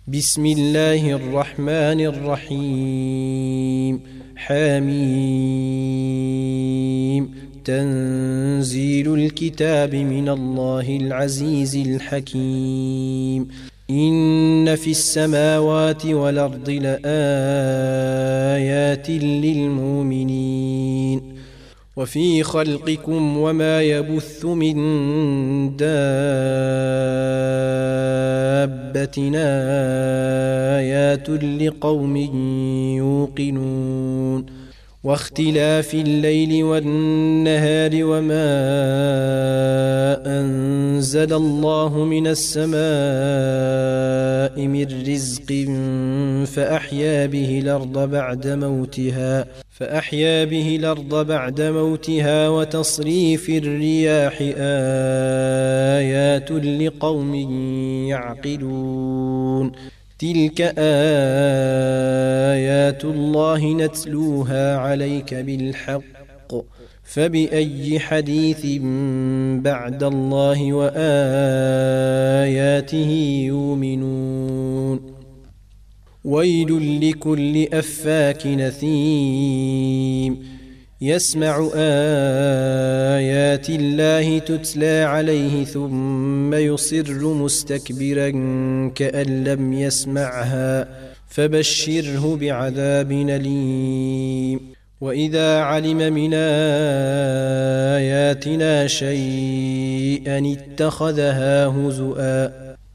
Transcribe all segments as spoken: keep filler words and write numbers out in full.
بسم الله الرحمن الرحيم. حميم. تنزيل الكتاب من الله العزيز الحكيم. إن في السماوات والأرض لآيات للمؤمنين وفي خلقكم وما يبث من دابة آيات لقوم يوقنون واختلاف الليل والنهار وما أنزل الله من السماء من رزق فأحيا به الأرض بعد موتها فأحيا به الأرض بعد موتها وتصريف الرياح آيات لقوم يعقلون تلك آيات الله نتلوها عليك بالحق فبأي حديث بعد الله وآياته يؤمنون ويل لكل أفاك نثيم يسمع آيات الله تتلى عليه ثم يصر مستكبرا كأن لم يسمعها فبشره بعذاب أليم وإذا علم من آياتنا شيئا اتخذها هزؤا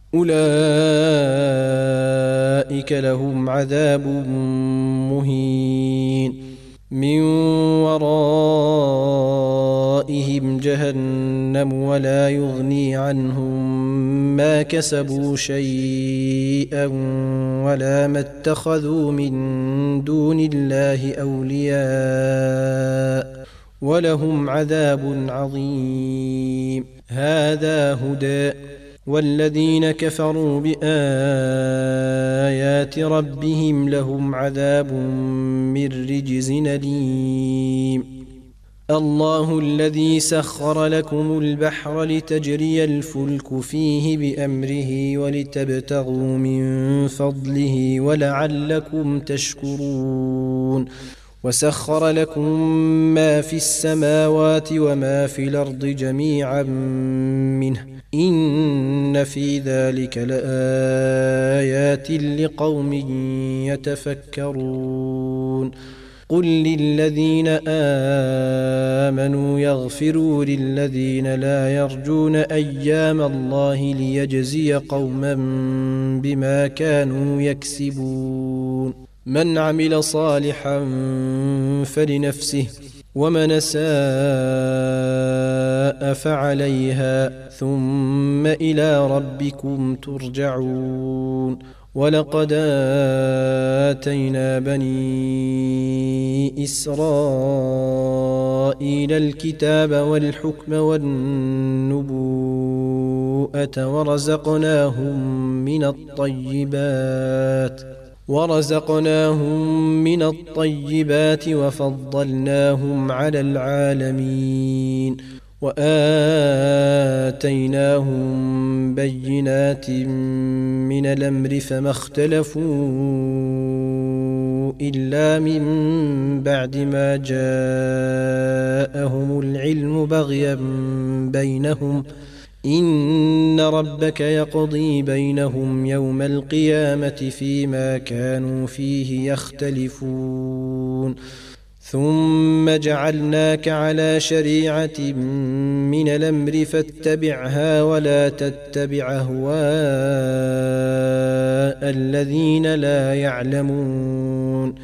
أولئك لهم عذاب مهين من ورائهم جهنم ولا يغني عنهم ما كسبوا شيئا ولا ما اتخذوا من دون الله أولياء ولهم عذاب عظيم هذا هدى والذين كفروا بآيات ربهم لهم عذاب من رجز أليم الله الذي سخر لكم البحر لتجري الفلك فيه بأمره ولتبتغوا من فضله ولعلكم تشكرون وسخر لكم ما في السماوات وما في الأرض جميعا منه إن في ذلك لآيات لقوم يتفكرون قل للذين آمنوا يغفروا للذين لا يرجون أيام الله ليجزي قوما بما كانوا يكسبون من عمل صالحا فلنفسه ومن ساء فعليها ثم إلى ربكم ترجعون ولقد آتينا بني إسرائيل الكتاب والحكم والنبوءة ورزقناهم من الطيبات ورزقناهم من الطيبات وفضلناهم على العالمين وآتيناهم بينات من الأمر فما اختلفوا إلا من بعد ما جاءهم العلم بغيا بينهم إن ربك يقضي بينهم يوم القيامة فيما كانوا فيه يختلفون ثم جعلناك على شريعة من الأمر فاتبعها ولا تتبع أهواء الذين لا يعلمون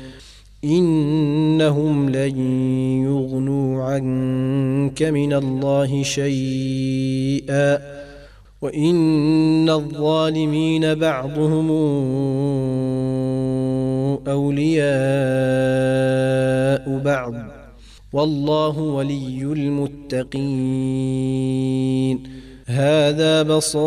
إنهم لن يغنوا عنك من الله شيئا وإن الظالمين بعضهم أولياء بعض والله ولي المتقين هذا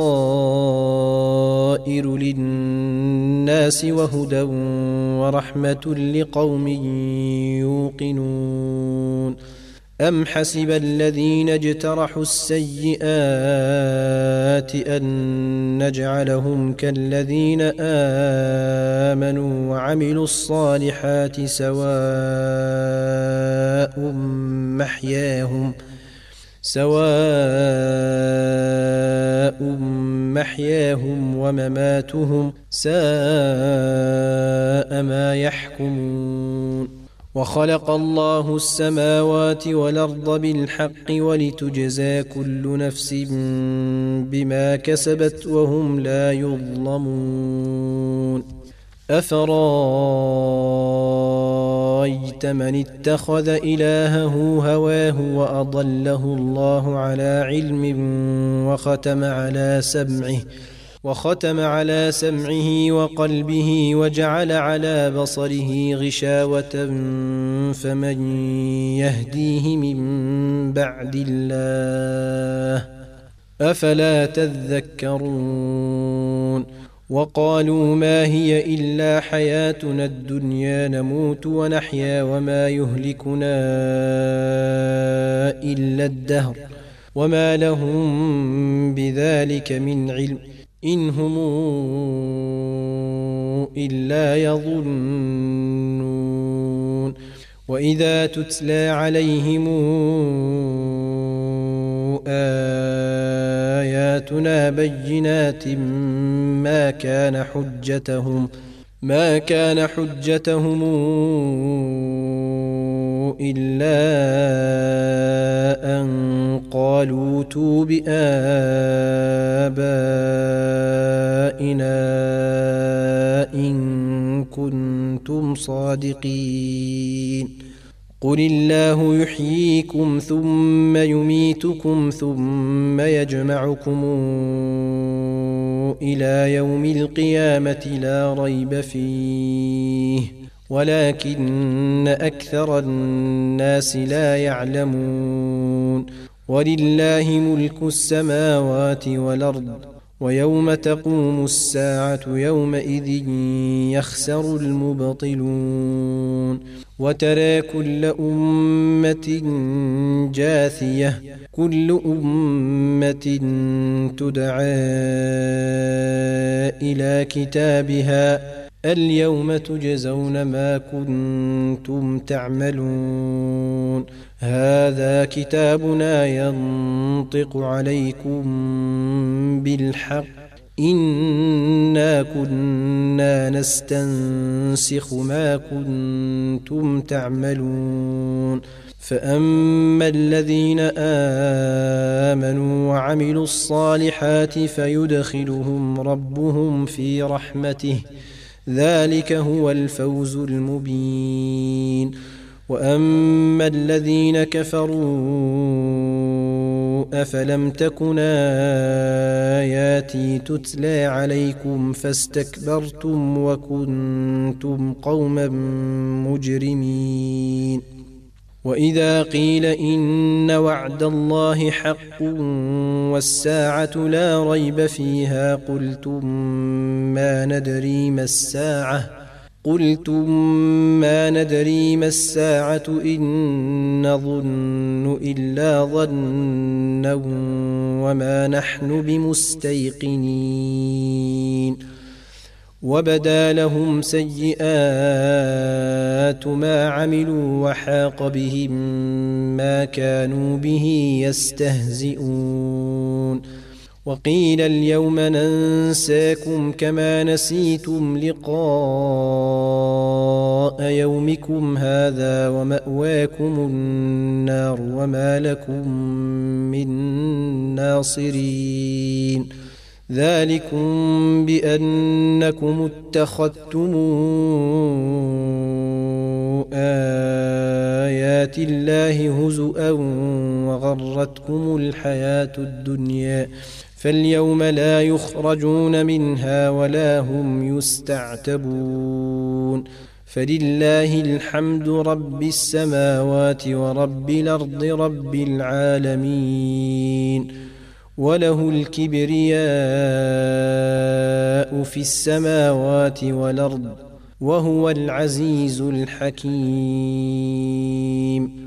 بصائر للناس وهدى ورحمة لقوم يوقنون أم حسب الذين اجترحوا السيئات أن نجعلهم كالذين آمنوا وعملوا الصالحات سواء محياهم سواء محياهم ومماتهم ساء ما يحكمون وخلق الله السماوات والأرض بالحق ولتجزى كل نفس بما كسبت وهم لا يظلمون أفرأيت من اتخذ إلهه هواه وأضله الله على علم وختم على سمعه وختم على سمعه وقلبه وجعل على بصره غشاوة فمن يهديه من بعد الله أفلا تذكرون وقالوا ما هي إلا حياتنا الدنيا نموت ونحيا وما يهلكنا إلا الدهر وما لهم بذلك من علم إن هم إلا يظنون وإذا تتلى عليهم آياتنا بينات ما كان حجتهم ما كان حجتهم إلا أن قالوا ائتوا بآبائنا إن كنتم صادقين قل الله يحييكم ثم يميتكم ثم يجمعكم إلى يوم القيامة لا ريب فيه ولكن أكثر الناس لا يعلمون ولله ملك السماوات والأرض ويوم تقوم الساعة يومئذ يخسر المبطلون وترى كل أمة جاثية كل أمة تدعى إلى كتابها اليوم تجزون ما كنتم تعملون هذا كتابنا ينطق عليكم بالحق إنا كنا نستنسخ ما كنتم تعملون فأما الذين آمنوا وعملوا الصالحات فيدخلهم ربهم في رحمته ذلك هو الفوز المبين وأما الذين كفروا أفلم تكن آياتي تتلى عليكم فاستكبرتم وكنتم قوما مجرمين وإذا قيل إن وعد الله حق والساعة لا ريب فيها قلتم ما ندري ما الساعة قلتم ما ندري ما الساعة إن نظن إلا ظنا وما نحن بمستيقنين وبدا لهم سيئات ما عملوا وحاق بهم ما كانوا به يستهزئون وقيل اليوم ننساكم كما نسيتم لقاء يومكم هذا ومأواكم النار وما لكم من ناصرين ذلكم بأنكم اتخذتم آيات الله هزؤا وغرتكم الحياة الدنيا فاليوم لا يخرجون منها ولا هم يستعتبون فلله الحمد رب السماوات ورب الأرض رب العالمين وله الكبرياء في السماوات والأرض وهو العزيز الحكيم